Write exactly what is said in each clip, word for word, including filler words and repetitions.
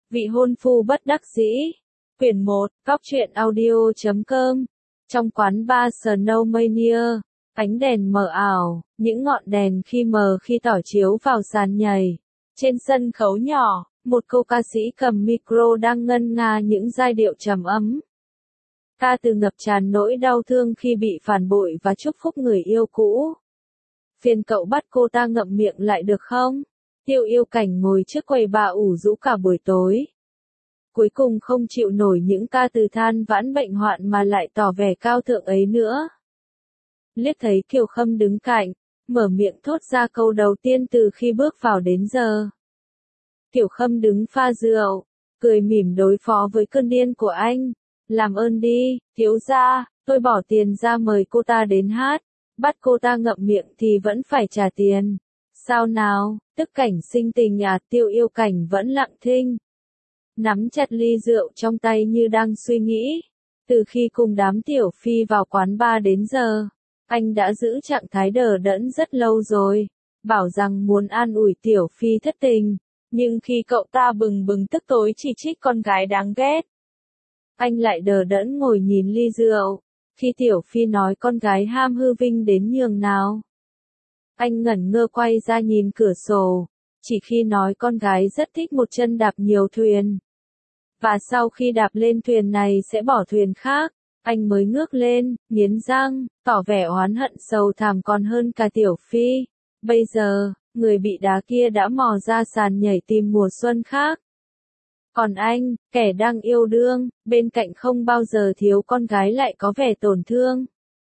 Vị hôn phu bất đắc dĩ. Quyển một, Cóc truyện audio chấm com. Trong quán bar Snowmania, ánh đèn mờ ảo, những ngọn đèn khi mờ khi tỏ chiếu vào sàn nhảy. Trên sân khấu nhỏ, một cô ca sĩ cầm micro đang ngân nga những giai điệu trầm ấm. Ca từ ngập tràn nỗi đau thương khi bị phản bội và chúc phúc người yêu cũ. Phiền cậu bắt cô ta ngậm miệng lại được không? Tiêu Yêu Cảnh ngồi trước quầy bà ủ rũ cả buổi tối. Cuối cùng không chịu nổi những ca từ than vãn bệnh hoạn mà lại tỏ vẻ cao thượng ấy nữa. Liếc thấy Kiều Khâm đứng cạnh, mở miệng thốt ra câu đầu tiên từ khi bước vào đến giờ. Kiều Khâm đứng pha rượu, cười mỉm đối phó với cơn điên của anh. Làm ơn đi, thiếu gia, tôi bỏ tiền ra mời cô ta đến hát, bắt cô ta ngậm miệng thì vẫn phải trả tiền. Sao nào, tức cảnh sinh tình à? Tiêu Yêu Cảnh vẫn lặng thinh, nắm chặt ly rượu trong tay như đang suy nghĩ. Từ khi cùng đám Tiểu Phi vào quán bar đến giờ, anh đã giữ trạng thái đờ đẫn rất lâu rồi, bảo rằng muốn an ủi Tiểu Phi thất tình, nhưng khi cậu ta bừng bừng tức tối chỉ trích con gái đáng ghét, anh lại đờ đẫn ngồi nhìn ly rượu. Khi Tiểu Phi nói con gái ham hư vinh đến nhường nào, anh ngẩn ngơ quay ra nhìn cửa sổ. Chỉ khi nói con gái rất thích một chân đạp nhiều thuyền, và sau khi đạp lên thuyền này sẽ bỏ thuyền khác, anh mới ngước lên, nghiến răng, tỏ vẻ oán hận sầu thảm còn hơn cả Tiểu Phi. Bây giờ, người bị đá kia đã mò ra sàn nhảy tìm mùa xuân khác. Còn anh, kẻ đang yêu đương, bên cạnh không bao giờ thiếu con gái lại có vẻ tổn thương.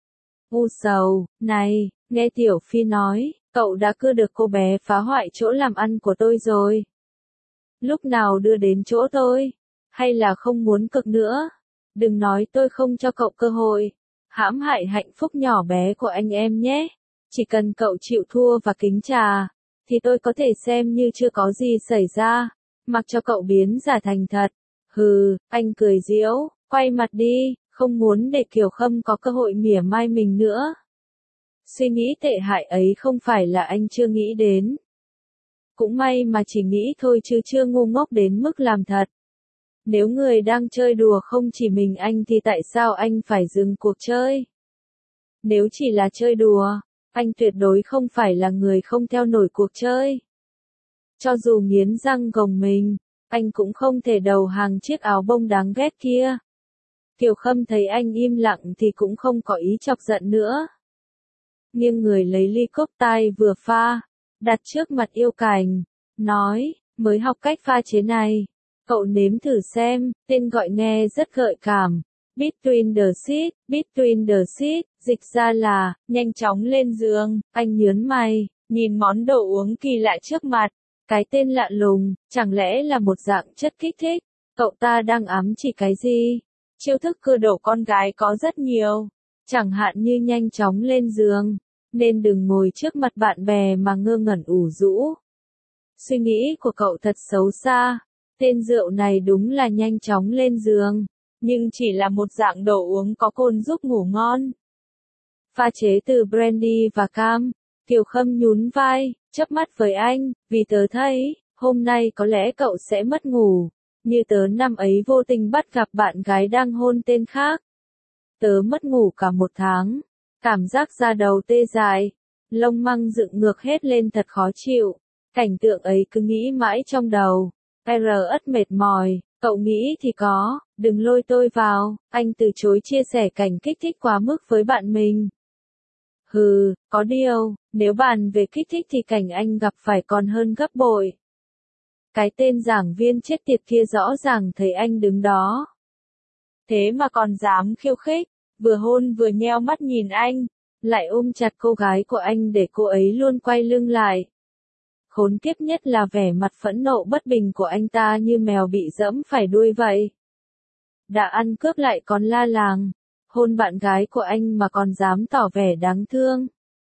U sầu, này, nghe Tiểu Phi nói, cậu đã cưa được cô bé phá hoại chỗ làm ăn của tôi rồi. Lúc nào đưa đến chỗ tôi? Hay là không muốn cực nữa? Đừng nói tôi không cho cậu cơ hội. Hãm hại hạnh phúc nhỏ bé của anh em nhé. Chỉ cần cậu chịu thua và kính trà, thì tôi có thể xem như chưa có gì xảy ra, mặc cho cậu biến giả thành thật. Hừ, anh cười giễu, quay mặt đi, không muốn để Kiều Khâm có cơ hội mỉa mai mình nữa. Suy nghĩ tệ hại ấy không phải là anh chưa nghĩ đến. Cũng may mà chỉ nghĩ thôi chứ chưa ngu ngốc đến mức làm thật. Nếu người đang chơi đùa không chỉ mình anh thì tại sao anh phải dừng cuộc chơi? Nếu chỉ là chơi đùa, anh tuyệt đối không phải là người không theo nổi cuộc chơi. Cho dù nghiến răng gồng mình, anh cũng không thể đầu hàng chiếc áo bông đáng ghét kia. Kiều Khâm thấy anh im lặng thì cũng không có ý chọc giận nữa. Nghiêng người lấy ly cốc tai vừa pha, đặt trước mặt Yêu Cảnh, nói, mới học cách pha chế này. Cậu nếm thử xem, tên gọi nghe rất gợi cảm. Between the Seats, Between the Seats, dịch ra là, nhanh chóng lên giường. Anh nhớn mày, nhìn món đồ uống kỳ lạ trước mặt. Cái tên lạ lùng, chẳng lẽ là một dạng chất kích thích? Cậu ta đang ám chỉ cái gì? Chiêu thức cưa đổ con gái có rất nhiều. Chẳng hạn như nhanh chóng lên giường, nên đừng ngồi trước mặt bạn bè mà ngơ ngẩn ủ rũ. Suy nghĩ của cậu thật xấu xa. Tên rượu này đúng là nhanh chóng lên giường, nhưng chỉ là một dạng đồ uống có cồn giúp ngủ ngon. Pha chế từ brandy và cam. Kiều Khâm nhún vai, chớp mắt với anh, vì tớ thấy, hôm nay có lẽ cậu sẽ mất ngủ, như tớ năm ấy vô tình bắt gặp bạn gái đang hôn tên khác. Tớ mất ngủ cả một tháng, cảm giác da đầu tê dại, lông măng dựng ngược hết lên thật khó chịu, cảnh tượng ấy cứ nghĩ mãi trong đầu. R ất mệt mỏi, cậu nghĩ thì có, đừng lôi tôi vào, anh từ chối chia sẻ cảnh kích thích quá mức với bạn mình. Hừ, có điều, nếu bàn về kích thích thì cảnh anh gặp phải còn hơn gấp bội. Cái tên giảng viên chết tiệt kia rõ ràng thấy anh đứng đó. Thế mà còn dám khiêu khích, vừa hôn vừa nheo mắt nhìn anh, lại ôm chặt cô gái của anh để cô ấy luôn quay lưng lại. Khốn kiếp nhất là vẻ mặt phẫn nộ bất bình của anh ta như mèo bị dẫm phải đuôi vậy. Đã ăn cướp lại còn la làng, hôn bạn gái của anh mà còn dám tỏ vẻ đáng thương.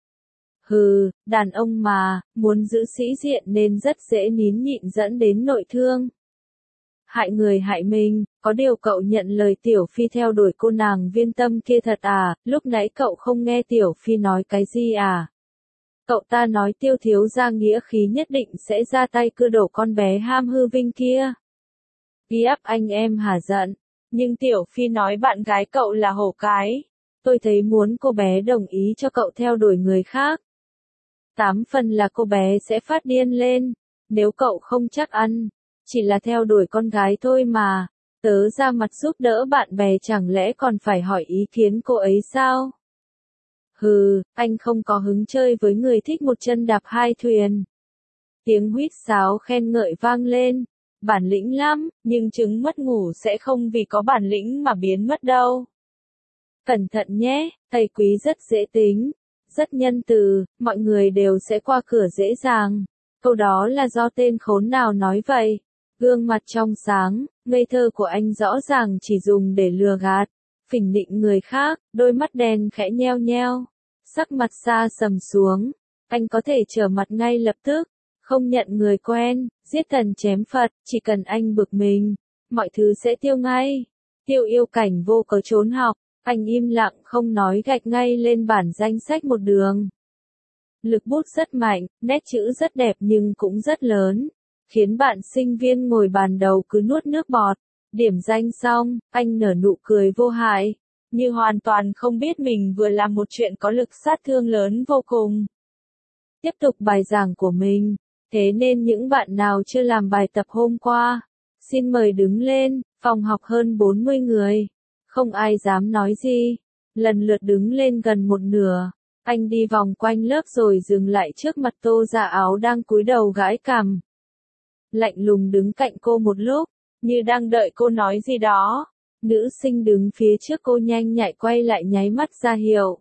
Hừ, đàn ông mà, muốn giữ sĩ diện nên rất dễ nín nhịn dẫn đến nội thương. Hại người hại mình, có điều cậu nhận lời Tiểu Phi theo đuổi cô nàng Viên Tâm kia thật à, lúc nãy cậu không nghe Tiểu Phi nói cái gì à? Cậu ta nói Tiêu thiếu gia nghĩa khí nhất định sẽ ra tay cưa đổ con bé ham hư vinh kia. Ghi áp anh em hả giận. Nhưng Tiểu Phi nói bạn gái cậu là hổ cái. Tôi thấy muốn cô bé đồng ý cho cậu theo đuổi người khác. Tám phần là cô bé sẽ phát điên lên. Nếu cậu không chắc ăn, chỉ là theo đuổi con gái thôi mà. Tớ ra mặt giúp đỡ bạn bè chẳng lẽ còn phải hỏi ý kiến cô ấy sao? Hừ, anh không có hứng chơi với người thích một chân đạp hai thuyền. Tiếng huýt sáo khen ngợi vang lên. Bản lĩnh lắm, nhưng trứng mất ngủ sẽ không vì có bản lĩnh mà biến mất đâu. Cẩn thận nhé, thầy Quý rất dễ tính, rất nhân từ, mọi người đều sẽ qua cửa dễ dàng. Câu đó là do tên khốn nào nói vậy? Gương mặt trong sáng, ngây thơ của anh rõ ràng chỉ dùng để lừa gạt, phỉnh nịnh người khác, đôi mắt đen khẽ nheo nheo, sắc mặt xa sầm xuống. Anh có thể trở mặt ngay lập tức, không nhận người quen, giết thần chém Phật, chỉ cần anh bực mình, mọi thứ sẽ tiêu ngay. Tiêu Yêu Cảnh vô cớ trốn học, anh im lặng không nói gạch ngay lên bản danh sách một đường. Lực bút rất mạnh, nét chữ rất đẹp nhưng cũng rất lớn, khiến bạn sinh viên ngồi bàn đầu cứ nuốt nước bọt. Điểm danh xong, anh nở nụ cười vô hại, như hoàn toàn không biết mình vừa làm một chuyện có lực sát thương lớn vô cùng. Tiếp tục bài giảng của mình, thế nên những bạn nào chưa làm bài tập hôm qua, xin mời đứng lên, phòng học hơn bốn mươi người. Không ai dám nói gì, lần lượt đứng lên gần một nửa. Anh đi vòng quanh lớp rồi dừng lại trước mặt Tô Dạ Áo đang cúi đầu gãi cằm. Lạnh lùng đứng cạnh cô một lúc, như đang đợi cô nói gì đó. Nữ sinh đứng phía trước cô nhanh nhạy quay lại nháy mắt ra hiệu.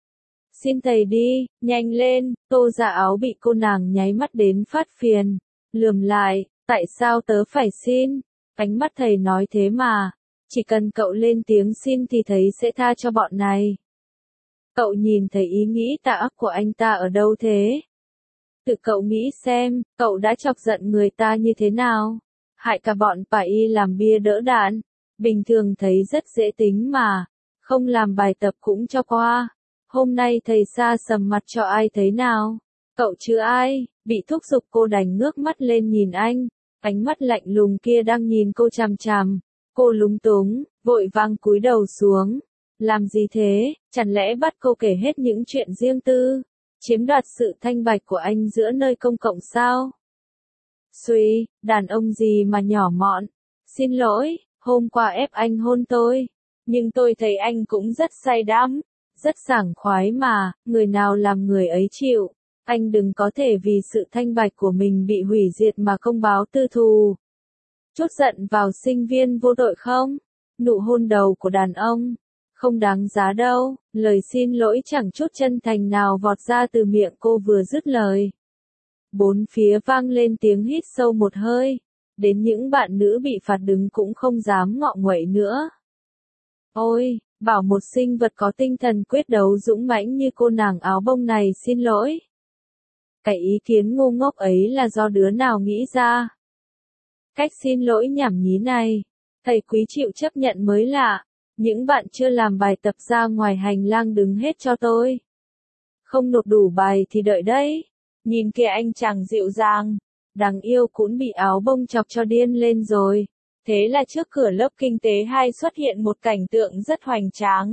Xin thầy đi, nhanh lên. Tô Dạ Áo bị cô nàng nháy mắt đến phát phiền. Lườm lại, tại sao tớ phải xin? Ánh mắt thầy nói thế mà. Chỉ cần cậu lên tiếng xin thì thầy sẽ tha cho bọn này. Cậu nhìn thấy ý nghĩ tà ác của anh ta ở đâu thế? Tự cậu nghĩ xem, cậu đã chọc giận người ta như thế nào? Hại cả bọn bà y làm bia đỡ đạn. Bình thường thấy rất dễ tính mà. Không làm bài tập cũng cho qua. Hôm nay thầy xa sầm mặt cho ai thấy nào? Cậu chứ ai? Bị thúc giục cô đành ngước mắt lên nhìn anh. Ánh mắt lạnh lùng kia đang nhìn cô chằm chằm. Cô lúng túng, vội vàng cúi đầu xuống. Làm gì thế? Chẳng lẽ bắt cô kể hết những chuyện riêng tư? Chiếm đoạt sự thanh bạch của anh giữa nơi công cộng sao? Suy, đàn ông gì mà nhỏ mọn. Xin lỗi, hôm qua ép anh hôn tôi. Nhưng tôi thấy anh cũng rất say đắm. Rất sảng khoái mà, người nào làm người ấy chịu. Anh đừng có thể vì sự thanh bạch của mình bị hủy diệt mà công báo tư thù. Chút giận vào sinh viên vô tội không? Nụ hôn đầu của đàn ông. Không đáng giá đâu. Lời xin lỗi chẳng chút chân thành nào vọt ra từ miệng cô vừa dứt lời. Bốn phía vang lên tiếng hít sâu một hơi. Đến những bạn nữ bị phạt đứng cũng không dám ngọ nguậy nữa. Ôi, bảo một sinh vật có tinh thần quyết đấu dũng mãnh như cô nàng áo bông này xin lỗi. Cái ý kiến ngu ngốc ấy là do đứa nào nghĩ ra? Cách xin lỗi nhảm nhí này, thầy Quý chịu chấp nhận mới lạ. Những bạn chưa làm bài tập ra ngoài hành lang đứng hết cho tôi. Không nộp đủ bài thì đợi đấy. Nhìn kìa anh chàng dịu dàng, đáng yêu cũng bị áo bông chọc cho điên lên rồi. Thế là trước cửa lớp kinh tế hai xuất hiện một cảnh tượng rất hoành tráng.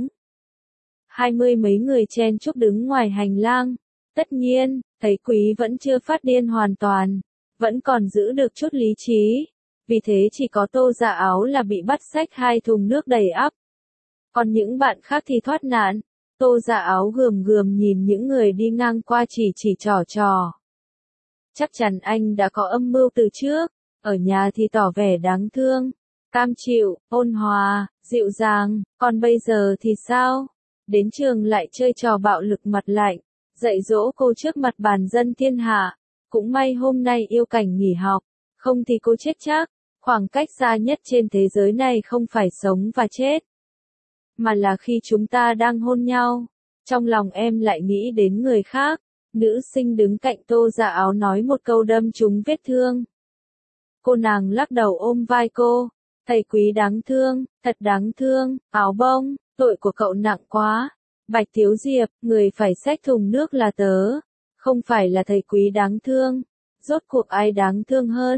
Hai mươi mấy người chen chúc đứng ngoài hành lang. Tất nhiên, thầy Quý vẫn chưa phát điên hoàn toàn, vẫn còn giữ được chút lý trí. Vì thế chỉ có Tô Dạ Áo là bị bắt xách hai thùng nước đầy ắp. Còn những bạn khác thì thoát nạn. Tô Dạ Áo gườm gườm nhìn những người đi ngang qua chỉ chỉ trò trò. Chắc chắn anh đã có âm mưu từ trước. Ở nhà thì tỏ vẻ đáng thương, cam chịu, ôn hòa, dịu dàng. Còn bây giờ thì sao? Đến trường lại chơi trò bạo lực mặt lạnh, dạy dỗ cô trước mặt bàn dân thiên hạ. Cũng may hôm nay Yêu Cảnh nghỉ học, không thì cô chết chắc. Khoảng cách xa nhất trên thế giới này không phải sống và chết, mà là khi chúng ta đang hôn nhau. Trong lòng em lại nghĩ đến người khác. Nữ sinh đứng cạnh Tô Dạ Áo nói một câu đâm trúng vết thương. Cô nàng lắc đầu ôm vai cô. Thầy Quý đáng thương, thật đáng thương. Áo bông, tội của cậu nặng quá. Bạch Thiếu Diệp, người phải xách thùng nước là tớ, không phải là thầy Quý đáng thương. Rốt cuộc ai đáng thương hơn?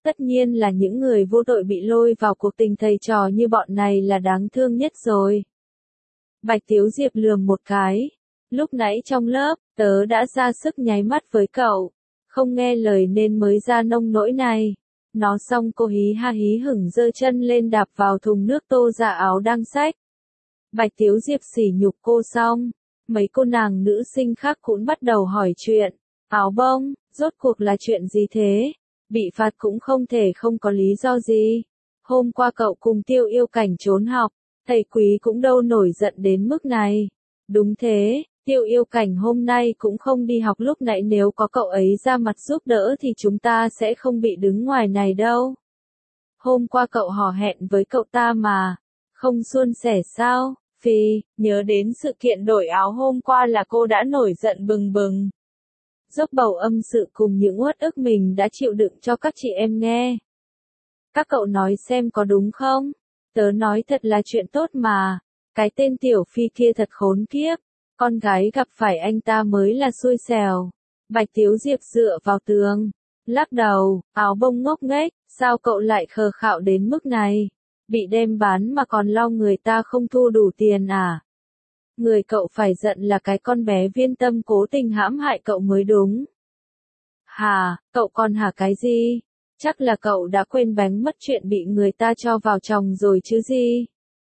Tất nhiên là những người vô tội bị lôi vào cuộc tình thầy trò như bọn này là đáng thương nhất rồi. Bạch Tiếu Diệp lườm một cái. Lúc nãy trong lớp, tớ đã ra sức nháy mắt với cậu. Không nghe lời nên mới ra nông nỗi này. Nói xong cô hí ha hí hửng giơ chân lên đạp vào thùng nước Tô Dạ Áo đang xách. Bạch Tiếu Diệp sỉ nhục cô xong. Mấy cô nàng nữ sinh khác cũng bắt đầu hỏi chuyện. Áo bông, rốt cuộc là chuyện gì thế? Bị phạt cũng không thể không có lý do gì. Hôm qua cậu cùng Tiêu Yêu Cảnh trốn học, thầy Quý cũng đâu nổi giận đến mức này. Đúng thế, Tiêu Yêu Cảnh hôm nay cũng không đi học lúc nãy, nếu có cậu ấy ra mặt giúp đỡ thì chúng ta sẽ không bị đứng ngoài này đâu. Hôm qua cậu hò hẹn với cậu ta mà, không suôn sẻ sao? Phi, nhớ đến sự kiện đổi áo hôm qua là cô đã nổi giận bừng bừng. Dốc bầu âm sự cùng những uất ức mình đã chịu đựng cho các chị em nghe. Các cậu nói xem có đúng không? Tớ nói thật là chuyện tốt mà. Cái tên Tiểu Phi kia thật khốn kiếp. Con gái gặp phải anh ta mới là xui xẻo. Bạch Tiếu Diệp dựa vào tường. Lắc đầu, Áo Bông ngốc nghếch, sao cậu lại khờ khạo đến mức này? Bị đem bán mà còn lo người ta không thu đủ tiền à? Người cậu phải giận là cái con bé Viên Tâm cố tình hãm hại cậu mới đúng. Hà, cậu còn hả cái gì? Chắc là cậu đã quên bánh mất chuyện bị người ta cho vào chồng rồi chứ gì?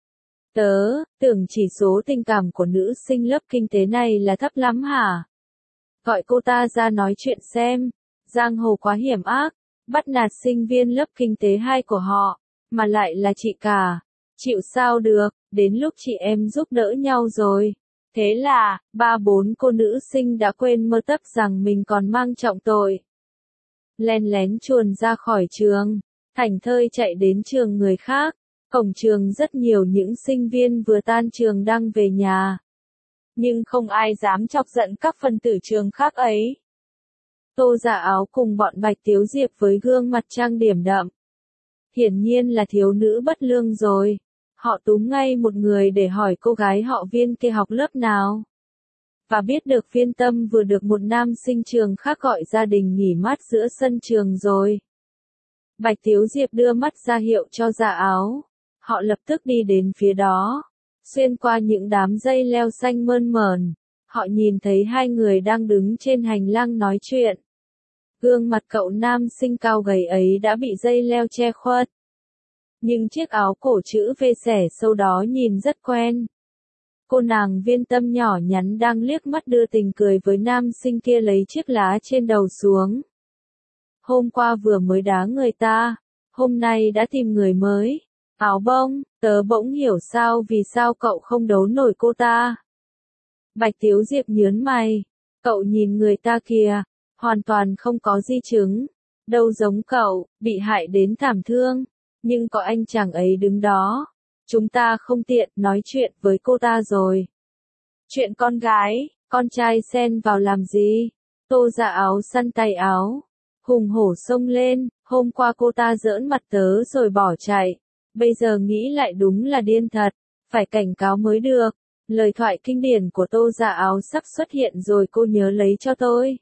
Tớ, tưởng chỉ số tình cảm của nữ sinh lớp kinh tế này là thấp lắm hả? Gọi cô ta ra nói chuyện xem. Giang hồ quá hiểm ác, bắt nạt sinh viên lớp kinh tế hai của họ, mà lại là chị cả. Chịu sao được, đến lúc chị em giúp đỡ nhau rồi. Thế là, ba bốn cô nữ sinh đã quên mơ tấp rằng mình còn mang trọng tội. Len lén chuồn ra khỏi trường, thảnh thơi chạy đến trường người khác. Cổng trường rất nhiều những sinh viên vừa tan trường đang về nhà. Nhưng không ai dám chọc giận các phần tử trường khác ấy. Tô Dạ Áo cùng bọn Bạch Tiếu Diệp với gương mặt trang điểm đậm. Hiển nhiên là thiếu nữ bất lương rồi. Họ túm ngay một người để hỏi cô gái họ Viên kia học lớp nào. Và biết được Viên Tâm vừa được một nam sinh trường khác gọi gia đình nghỉ mát giữa sân trường rồi. Bạch Tiếu Diệp đưa mắt ra hiệu cho Dạ Áo. Họ lập tức đi đến phía đó. Xuyên qua những đám dây leo xanh mơn mởn, họ nhìn thấy hai người đang đứng trên hành lang nói chuyện. Gương mặt cậu nam sinh cao gầy ấy đã bị dây leo che khuất. Nhưng chiếc áo cổ chữ V xẻ sâu đó nhìn rất quen. Cô nàng Viên Tâm nhỏ nhắn đang liếc mắt đưa tình cười với nam sinh kia lấy chiếc lá trên đầu xuống. Hôm qua vừa mới đá người ta, hôm nay đã tìm người mới. Áo Bông, tớ bỗng hiểu sao vì sao cậu không đấu nổi cô ta. Bạch Tiếu Diệp nhớn mày. Cậu nhìn người ta kìa, hoàn toàn không có di chứng. Đâu giống cậu, bị hại đến thảm thương. Nhưng có anh chàng ấy đứng đó. Chúng ta không tiện nói chuyện với cô ta rồi. Chuyện con gái, con trai xen vào làm gì? Tô Dạ Áo săn tay áo. Hùng hổ xông lên, hôm qua cô ta giỡn mặt tớ rồi bỏ chạy. Bây giờ nghĩ lại đúng là điên thật, phải cảnh cáo mới được. Lời thoại kinh điển của Tô Dạ Áo sắp xuất hiện rồi, cô nhớ lấy cho tôi.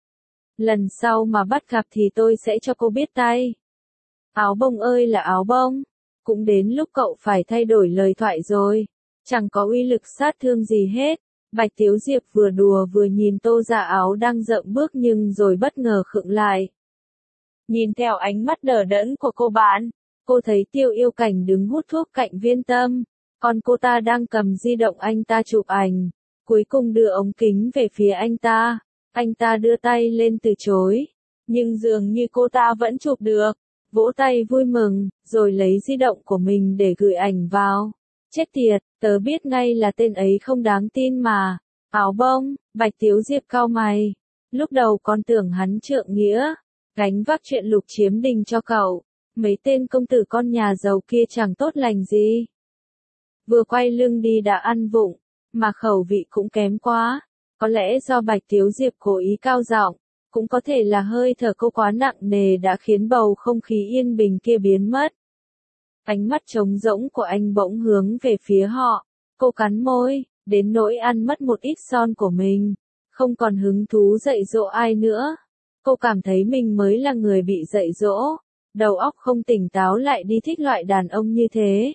Lần sau mà bắt gặp thì tôi sẽ cho cô biết tay. Áo Bông ơi là Áo Bông, cũng đến lúc cậu phải thay đổi lời thoại rồi. Chẳng có uy lực sát thương gì hết. Bạch Tiếu Diệp vừa đùa vừa nhìn Tô Dạ Áo đang dậm bước nhưng rồi bất ngờ khựng lại. Nhìn theo ánh mắt đờ đẫn của cô bạn, cô thấy Tiêu Yêu Cảnh đứng hút thuốc cạnh Viên Tâm, còn cô ta đang cầm di động anh ta chụp ảnh, cuối cùng đưa ống kính về phía anh ta. Anh ta đưa tay lên từ chối, nhưng dường như cô ta vẫn chụp được, vỗ tay vui mừng, rồi lấy di động của mình để gửi ảnh vào. Chết tiệt, tớ biết ngay là tên ấy không đáng tin mà. Áo Bông, Bạch Tiếu Diệp cau mày. Lúc đầu con tưởng hắn trượng nghĩa, gánh vác chuyện lục chiếm đình cho cậu. Mấy tên công tử con nhà giàu kia chẳng tốt lành gì. Vừa quay lưng đi đã ăn vụng, mà khẩu vị cũng kém quá. Có lẽ do Bạch Tiếu Diệp cố ý cao giọng, cũng có thể là hơi thở cô quá nặng nề đã khiến bầu không khí yên bình kia biến mất. Ánh mắt trống rỗng của anh bỗng hướng về phía họ. Cô cắn môi, đến nỗi ăn mất một ít son của mình. Không còn hứng thú dạy dỗ ai nữa. Cô cảm thấy mình mới là người bị dạy dỗ. đầu óc không tỉnh táo lại đi thích loại đàn ông như thế.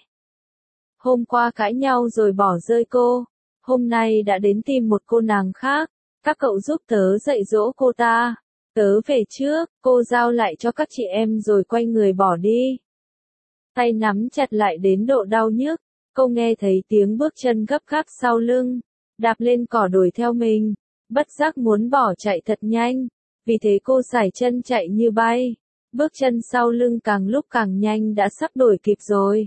Hôm qua cãi nhau rồi bỏ rơi cô, hôm nay đã đến tìm một cô nàng khác, các cậu giúp tớ dạy dỗ cô ta. Tớ về trước, cô giao lại cho các chị em rồi quay người bỏ đi. Tay nắm chặt lại đến độ đau nhức, cô nghe thấy tiếng bước chân gấp gáp sau lưng, đạp lên cỏ đuổi theo mình, bất giác muốn bỏ chạy thật nhanh, vì thế cô sải chân chạy như bay, bước chân sau lưng càng lúc càng nhanh đã sắp đuổi kịp rồi.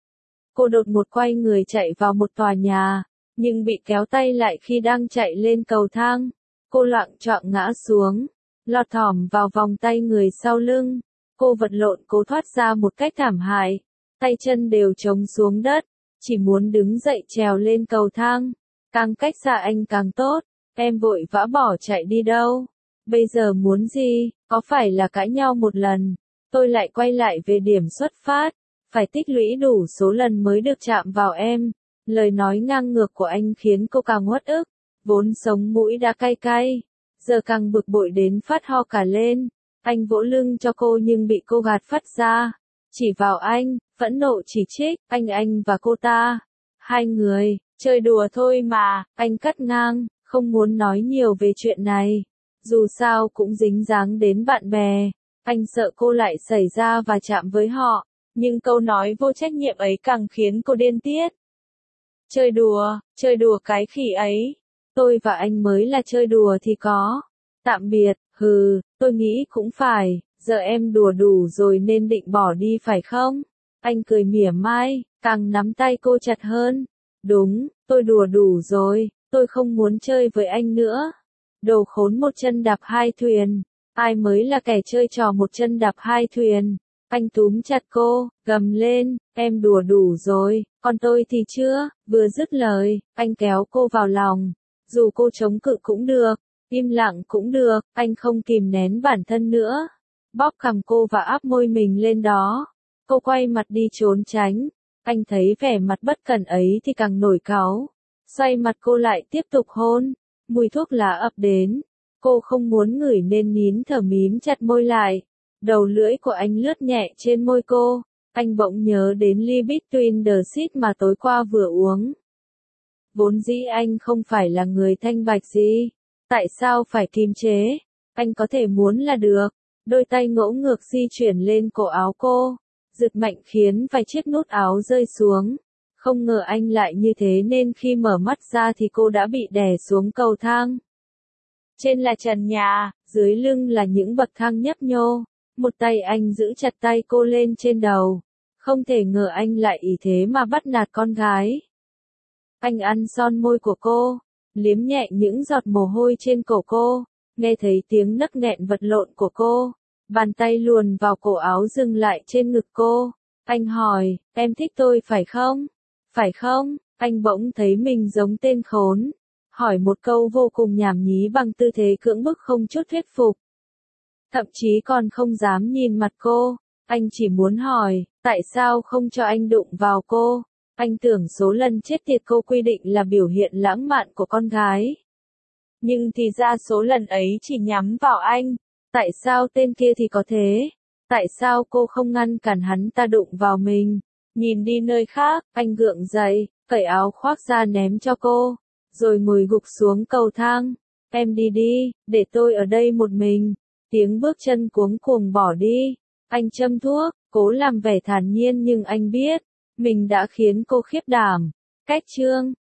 Cô đột ngột quay người chạy vào một tòa nhà, nhưng bị kéo tay lại khi đang chạy lên cầu thang, cô loạng choạng ngã xuống, lọt thỏm vào vòng tay người sau lưng, cô vật lộn cố thoát ra một cách thảm hại, tay chân đều chống xuống đất, chỉ muốn đứng dậy trèo lên cầu thang, càng cách xa anh càng tốt, em vội vã bỏ chạy đi đâu, bây giờ muốn gì, có phải là cãi nhau một lần, tôi lại quay lại về điểm xuất phát, phải tích lũy đủ số lần mới được chạm vào em, lời nói ngang ngược của anh khiến cô càng uất ức, vốn sống mũi đã cay cay, giờ càng bực bội đến phát ho cả lên, anh vỗ lưng cho cô nhưng bị cô gạt phắt ra, chỉ vào anh, phẫn nộ chỉ trích, anh anh và cô ta, hai người, chơi đùa thôi mà, anh cắt ngang, không muốn nói nhiều về chuyện này, dù sao cũng dính dáng đến bạn bè, anh sợ cô lại xảy ra và chạm với họ, nhưng câu nói vô trách nhiệm ấy càng khiến cô điên tiết. Chơi đùa, chơi đùa cái khỉ ấy, tôi và anh mới là chơi đùa thì có, tạm biệt, hừ, tôi nghĩ cũng phải, giờ em đùa đủ rồi nên định bỏ đi phải không? Anh cười mỉa mai, càng nắm tay cô chặt hơn, đúng, tôi đùa đủ rồi, tôi không muốn chơi với anh nữa. Đồ khốn một chân đạp hai thuyền, ai mới là kẻ chơi trò một chân đạp hai thuyền. Anh túm chặt cô, gầm lên, em đùa đủ rồi, còn tôi thì chưa, vừa dứt lời, anh kéo cô vào lòng, dù cô chống cự cũng được, im lặng cũng được, anh không kìm nén bản thân nữa, bóp cằm cô và áp môi mình lên đó, cô quay mặt đi trốn tránh, anh thấy vẻ mặt bất cẩn ấy thì càng nổi cáu, xoay mặt cô lại tiếp tục hôn, mùi thuốc lá ập đến, cô không muốn ngửi nên nín thở mím chặt môi lại. Đầu lưỡi của anh lướt nhẹ trên môi cô, anh bỗng nhớ đến ly Between the Seas mà tối qua vừa uống. Vốn dĩ anh không phải là người thanh bạch gì, tại sao phải kiềm chế, anh có thể muốn là được, đôi tay ngỗ ngược di chuyển lên cổ áo cô, giật mạnh khiến vài chiếc nút áo rơi xuống, không ngờ anh lại như thế nên khi mở mắt ra thì cô đã bị đè xuống cầu thang. Trên là trần nhà, dưới lưng là những bậc thang nhấp nhô. Một tay anh giữ chặt tay cô lên trên đầu, không thể ngờ anh lại ý thế mà bắt nạt con gái. Anh ăn son môi của cô, liếm nhẹ những giọt mồ hôi trên cổ cô, nghe thấy tiếng nấc nghẹn vật lộn của cô, bàn tay luồn vào cổ áo dừng lại trên ngực cô. Anh hỏi, em thích tôi phải không? Phải không? Anh bỗng thấy mình giống tên khốn, hỏi một câu vô cùng nhảm nhí bằng tư thế cưỡng bức không chút thuyết phục. Thậm chí còn không dám nhìn mặt cô, anh chỉ muốn hỏi, tại sao không cho anh đụng vào cô, anh tưởng số lần chết tiệt cô quy định là biểu hiện lãng mạn của con gái. Nhưng thì ra số lần ấy chỉ nhắm vào anh, tại sao tên kia thì có thế, tại sao cô không ngăn cản hắn ta đụng vào mình, nhìn đi nơi khác, anh gượng dậy, cởi áo khoác ra ném cho cô, rồi ngồi gục xuống cầu thang, em đi đi, để tôi ở đây một mình. Tiếng bước chân cuống cuồng bỏ đi, anh châm thuốc, cố làm vẻ thản nhiên nhưng anh biết, mình đã khiến cô khiếp đảm. Cách chương